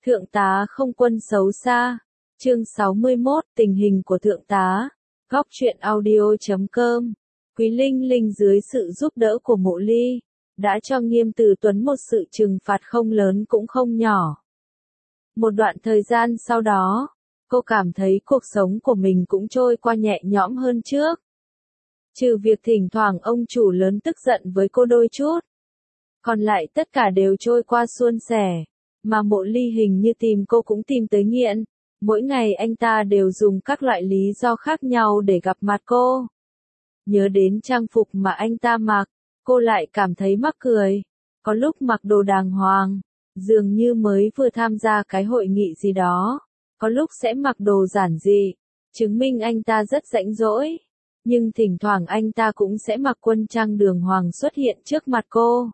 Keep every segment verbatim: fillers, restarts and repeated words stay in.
Thượng tá không quân xấu xa. Chương sáu mươi mốt, tình hình của thượng tá. Góc truyện audio chấm com. Quý Linh Linh dưới sự giúp đỡ của Mộ Ly, đã cho Nghiêm Từ Tuấn một sự trừng phạt không lớn cũng không nhỏ. Một đoạn thời gian sau đó, cô cảm thấy cuộc sống của mình cũng trôi qua nhẹ nhõm hơn trước. Trừ việc thỉnh thoảng ông chủ lớn tức giận với cô đôi chút. Còn lại tất cả đều trôi qua suôn sẻ. Mà Mộ Ly hình như tìm cô cũng tìm tới nghiện. Mỗi ngày anh ta đều dùng các loại lý do khác nhau để gặp mặt cô. Nhớ đến trang phục mà anh ta mặc, cô lại cảm thấy mắc cười. Có lúc mặc đồ đàng hoàng, dường như mới vừa tham gia cái hội nghị gì đó. Có lúc sẽ mặc đồ giản dị, chứng minh anh ta rất rãnh rỗi. Nhưng thỉnh thoảng anh ta cũng sẽ mặc quân trang đường hoàng xuất hiện trước mặt cô.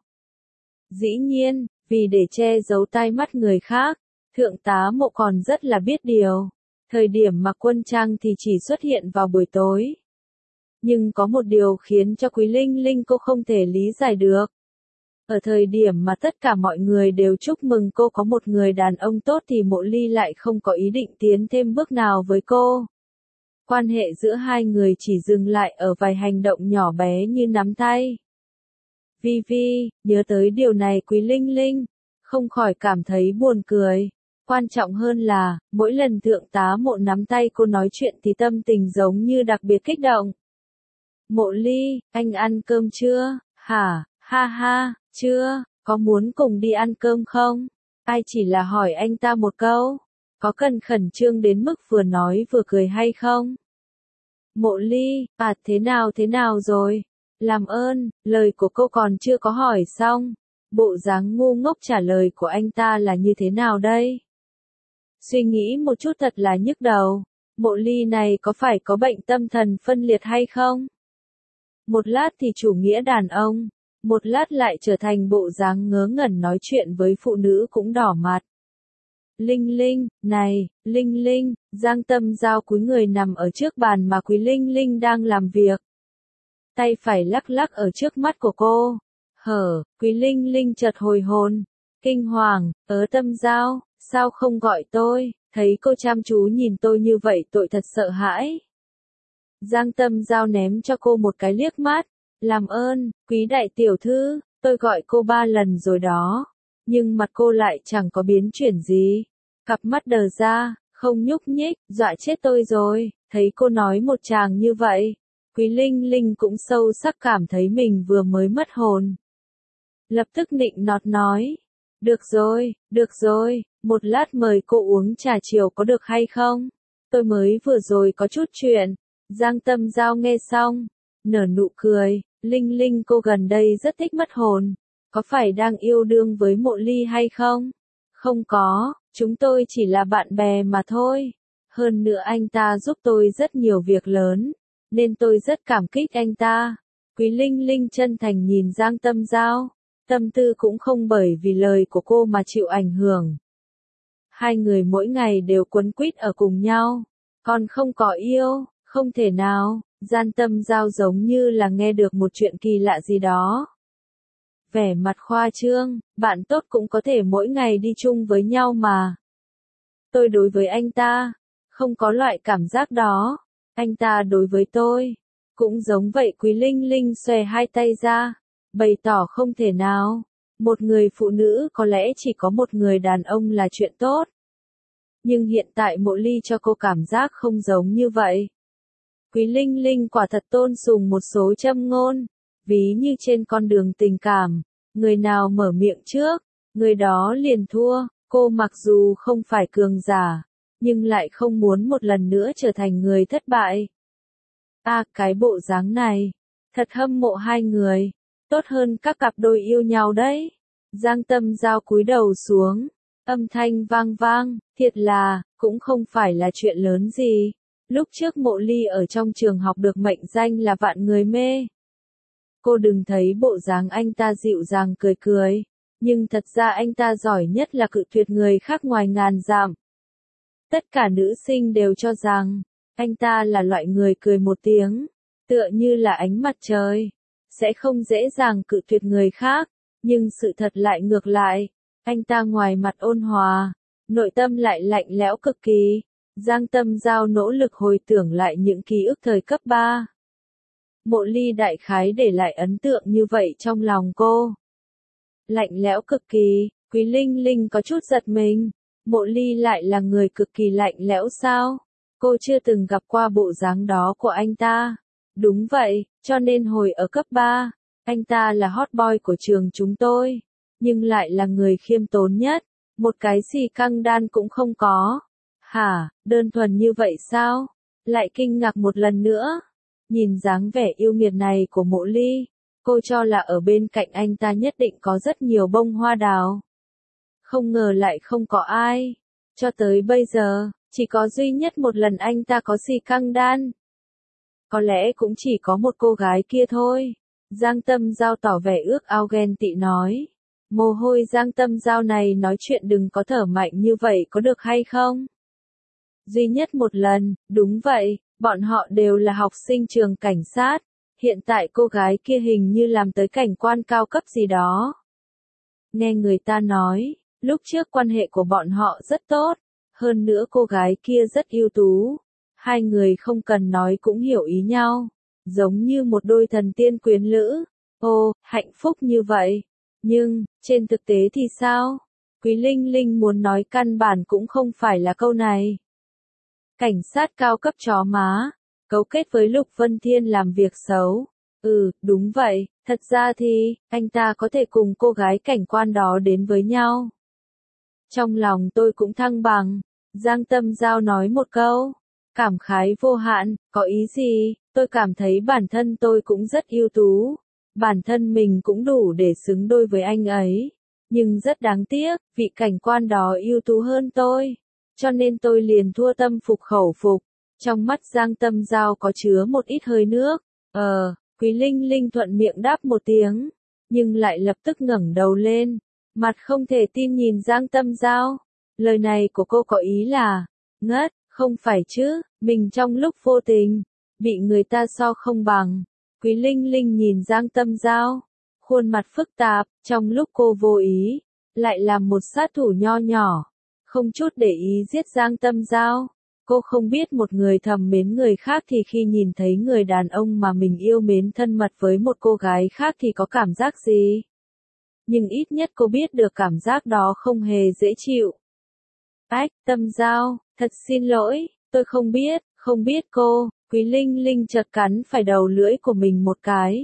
Dĩ nhiên, vì để che giấu tai mắt người khác, thượng tá Mộ còn rất là biết điều. Thời điểm mặc quân trang thì chỉ xuất hiện vào buổi tối. Nhưng có một điều khiến cho Quý Linh Linh cô không thể lý giải được. Ở thời điểm mà tất cả mọi người đều chúc mừng cô có một người đàn ông tốt thì Mộ Ly lại không có ý định tiến thêm bước nào với cô. Quan hệ giữa hai người chỉ dừng lại ở vài hành động nhỏ bé như nắm tay. Vi Vi, nhớ tới điều này Quý Linh Linh không khỏi cảm thấy buồn cười. Quan trọng hơn là, mỗi lần thượng tá Mộ nắm tay cô nói chuyện thì tâm tình giống như đặc biệt kích động. Mộ Ly, anh ăn cơm chưa? Hả? Ha ha, chưa, có muốn cùng đi ăn cơm không? Ai chỉ là hỏi anh ta một câu. Có cần khẩn trương đến mức vừa nói vừa cười hay không? Mộ Ly, à thế nào thế nào rồi? Làm ơn, lời của cô còn chưa có hỏi xong. Bộ dáng ngu ngốc trả lời của anh ta là như thế nào đây? Suy nghĩ một chút thật là nhức đầu. Mộ Ly này có phải có bệnh tâm thần phân liệt hay không? Một lát thì chủ nghĩa đàn ông, một lát lại trở thành bộ dáng ngớ ngẩn nói chuyện với phụ nữ cũng đỏ mặt. Linh Linh, này, Linh Linh, Giang Tâm Giao cúi người nằm ở trước bàn mà Quý Linh Linh đang làm việc. Tay phải lắc lắc ở trước mắt của cô. Hở, Quý Linh Linh chợt hồi hồn. Kinh hoàng, ớ Tâm Giao, sao không gọi tôi, thấy cô chăm chú nhìn tôi như vậy tôi thật sợ hãi. Giang Tâm Giao ném cho cô một cái liếc mắt. Làm ơn, Quý đại tiểu thư, tôi gọi cô ba lần rồi đó. Nhưng mặt cô lại chẳng có biến chuyển gì. Cặp mắt đờ ra, không nhúc nhích, dọa chết tôi rồi. Thấy cô nói một tràng như vậy, Quý Linh Linh cũng sâu sắc cảm thấy mình vừa mới mất hồn. Lập tức nịnh nọt nói. Được rồi, được rồi, một lát mời cô uống trà chiều có được hay không? Tôi mới vừa rồi có chút chuyện. Giang Tâm Giao nghe xong, nở nụ cười. Linh Linh cô gần đây rất thích mất hồn. Có phải đang yêu đương với Mộ Ly hay không? Không có, chúng tôi chỉ là bạn bè mà thôi. Hơn nữa anh ta giúp tôi rất nhiều việc lớn, nên tôi rất cảm kích anh ta. Quý Linh Linh chân thành nhìn Giang Tâm Giao, tâm tư cũng không bởi vì lời của cô mà chịu ảnh hưởng. Hai người mỗi ngày đều quấn quýt ở cùng nhau, còn không có yêu, không thể nào. Giang Tâm Giao giống như là nghe được một chuyện kỳ lạ gì đó. Vẻ mặt khoa trương, bạn tốt cũng có thể mỗi ngày đi chung với nhau mà. Tôi đối với anh ta, không có loại cảm giác đó. Anh ta đối với tôi, cũng giống vậy. Quý Linh Linh xòe hai tay ra, bày tỏ không thể nào. Một người phụ nữ có lẽ chỉ có một người đàn ông là chuyện tốt. Nhưng hiện tại Mộ Ly cho cô cảm giác không giống như vậy. Quý Linh Linh quả thật tôn sùng một số châm ngôn, ví như trên con đường tình cảm, người nào mở miệng trước, người đó liền thua. Cô mặc dù không phải cường giả, nhưng lại không muốn một lần nữa trở thành người thất bại. À, cái bộ dáng này, thật hâm mộ hai người, tốt hơn các cặp đôi yêu nhau đấy. Giang Tâm Giao cúi đầu xuống, âm thanh vang vang, thiệt là, cũng không phải là chuyện lớn gì. Lúc trước Mộ Ly ở trong trường học được mệnh danh là vạn người mê. Cô đừng thấy bộ dáng anh ta dịu dàng cười cười, nhưng thật ra anh ta giỏi nhất là cự tuyệt người khác ngoài ngàn dặm. Tất cả nữ sinh đều cho rằng, anh ta là loại người cười một tiếng, tựa như là ánh mặt trời, sẽ không dễ dàng cự tuyệt người khác, nhưng sự thật lại ngược lại. Anh ta ngoài mặt ôn hòa, nội tâm lại lạnh lẽo cực kỳ. Giang Tâm Giao nỗ lực hồi tưởng lại những ký ức thời cấp ba. Mộ Ly đại khái để lại ấn tượng như vậy trong lòng cô. Lạnh lẽo cực kỳ, Quý Linh Linh có chút giật mình. Mộ Ly lại là người cực kỳ lạnh lẽo sao? Cô chưa từng gặp qua bộ dáng đó của anh ta. Đúng vậy, cho nên hồi ở cấp ba, anh ta là hot boy của trường chúng tôi. Nhưng lại là người khiêm tốn nhất. Một cái xì căng đan cũng không có. Hả, đơn thuần như vậy sao? Lại kinh ngạc một lần nữa. Nhìn dáng vẻ yêu nghiệt này của Mộ Ly, cô cho là ở bên cạnh anh ta nhất định có rất nhiều bông hoa đào. Không ngờ lại không có ai. Cho tới bây giờ, chỉ có duy nhất một lần anh ta có xì căng đan. Có lẽ cũng chỉ có một cô gái kia thôi. Giang Tâm Giao tỏ vẻ ước ao ghen tị nói. Mồ hôi Giang Tâm Giao này nói chuyện đừng có thở mạnh như vậy có được hay không? Duy nhất một lần, đúng vậy, bọn họ đều là học sinh trường cảnh sát. Hiện tại cô gái kia hình như làm tới cảnh quan cao cấp gì đó. Nghe người ta nói, lúc trước quan hệ của bọn họ rất tốt. Hơn nữa cô gái kia rất ưu tú. Hai người không cần nói cũng hiểu ý nhau. Giống như một đôi thần tiên quyến lữ. Ô, hạnh phúc như vậy. Nhưng, trên thực tế thì sao? Quý Linh Linh muốn nói căn bản cũng không phải là câu này. Cảnh sát cao cấp chó má, cấu kết với Lục Vân Thiên làm việc xấu. Ừ, đúng vậy, thật ra thì, anh ta có thể cùng cô gái cảnh quan đó đến với nhau. Trong lòng tôi cũng thăng bằng, Giang Tâm Giao nói một câu, cảm khái vô hạn, có ý gì, tôi cảm thấy bản thân tôi cũng rất ưu tú. Bản thân mình cũng đủ để xứng đôi với anh ấy. Nhưng rất đáng tiếc, vị cảnh quan đó ưu tú hơn tôi. Cho nên tôi liền thua tâm phục khẩu phục. Trong mắt Giang Tâm Giao có chứa một ít hơi nước. Ờ, Quý Linh Linh thuận miệng đáp một tiếng. Nhưng lại lập tức ngẩng đầu lên. Mặt không thể tin nhìn Giang Tâm Giao. Lời này của cô có ý là, ngất, không phải chứ, mình trong lúc vô tình, bị người ta so không bằng. Quý Linh Linh nhìn Giang Tâm Giao, khuôn mặt phức tạp, trong lúc cô vô ý, lại làm một sát thủ nho nhỏ, không chút để ý giết Giang Tâm Giao. Cô không biết một người thầm mến người khác thì khi nhìn thấy người đàn ông mà mình yêu mến thân mật với một cô gái khác thì có cảm giác gì. Nhưng ít nhất cô biết được cảm giác đó không hề dễ chịu. Ách, Tâm Giao, thật xin lỗi, tôi không biết, không biết cô. Quý Linh Linh chợt cắn phải đầu lưỡi của mình một cái.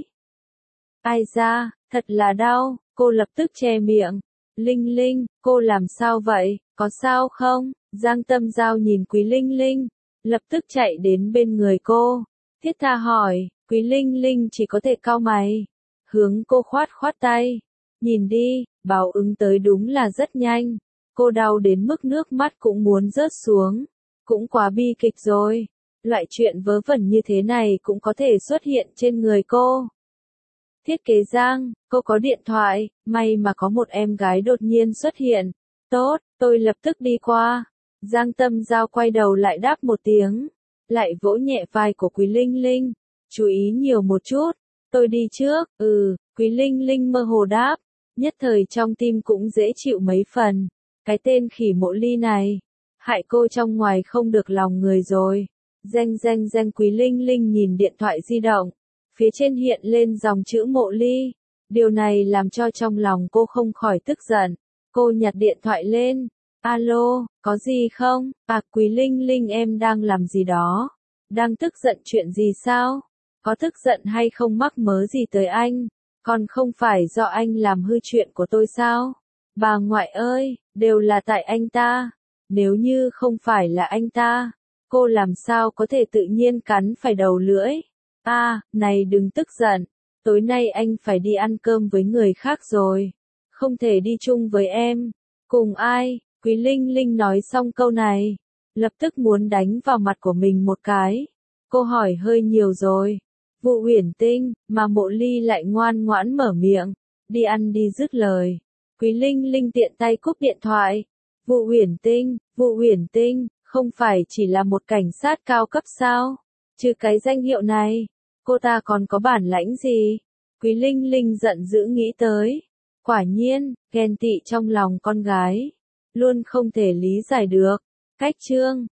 Ai da, thật là đau, cô lập tức che miệng. Linh Linh, cô làm sao vậy, có sao không? Giang Tâm Giao nhìn Quý Linh Linh, lập tức chạy đến bên người cô. Thiết tha hỏi, Quý Linh Linh chỉ có thể cau mày. Hướng cô khoát khoát tay. Nhìn đi, báo ứng tới đúng là rất nhanh. Cô đau đến mức nước mắt cũng muốn rớt xuống. Cũng quá bi kịch rồi. Loại chuyện vớ vẩn như thế này cũng có thể xuất hiện trên người cô. Thiết kế Giang, cô có điện thoại, may mà có một em gái đột nhiên xuất hiện. Tốt, tôi lập tức đi qua. Giang Tâm Giao quay đầu lại đáp một tiếng. Lại vỗ nhẹ vai của Quý Linh Linh. Chú ý nhiều một chút. Tôi đi trước, ừ, Quý Linh Linh mơ hồ đáp. Nhất thời trong tim cũng dễ chịu mấy phần. Cái tên khỉ Mộ Ly này. Hại cô trong ngoài không được lòng người rồi. Reng reng reng Quý Linh Linh nhìn điện thoại di động. Phía trên hiện lên dòng chữ Mộ Ly. Điều này làm cho trong lòng cô không khỏi tức giận. Cô nhặt điện thoại lên. Alo, có gì không? À, Quý Linh Linh em đang làm gì đó? Đang tức giận chuyện gì sao? Có tức giận hay không mắc mớ gì tới anh? Còn không phải do anh làm hư chuyện của tôi sao? Bà ngoại ơi, đều là tại anh ta. Nếu như không phải là anh ta, cô làm sao có thể tự nhiên cắn phải đầu lưỡi? À, này đừng tức giận. Tối nay anh phải đi ăn cơm với người khác rồi. Không thể đi chung với em. Cùng ai? Quý Linh Linh nói xong câu này. Lập tức muốn đánh vào mặt của mình một cái. Cô hỏi hơi nhiều rồi. Vụ Uyển Tinh, mà Mộ Ly lại ngoan ngoãn mở miệng. Đi ăn đi dứt lời. Quý Linh Linh tiện tay cúp điện thoại. Vụ Uyển Tinh, Vụ Uyển Tinh, không phải chỉ là một cảnh sát cao cấp sao? Trừ cái danh hiệu này, cô ta còn có bản lãnh gì? Quý Linh Linh giận dữ nghĩ tới. Quả nhiên, ghen tị trong lòng con gái. luôn không thể lý giải được. Cách chương